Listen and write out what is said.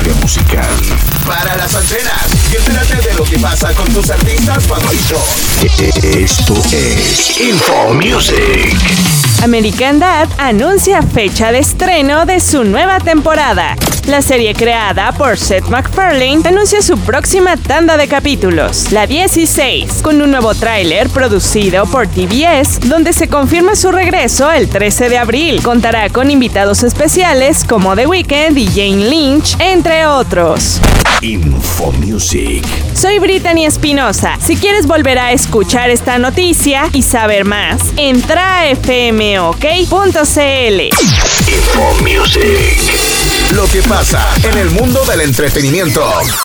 industria musical. Para las antenas y entérate de lo que pasa con tus artistas favoritos. Esto es Info Music. American Dad anuncia fecha de estreno de su nueva temporada. La serie creada por Seth MacFarlane anuncia su próxima tanda de capítulos, la 16, con un nuevo tráiler producido por TBS, donde se confirma su regreso el 13 de abril. Contará con invitados especiales como The Weeknd y Jane Lynch, entre otros. Info Music. Soy Brittany Espinosa. Si quieres volver a escuchar esta noticia y saber más, entra a fmok.cl. Info Music. Lo que pasa en el mundo del entretenimiento.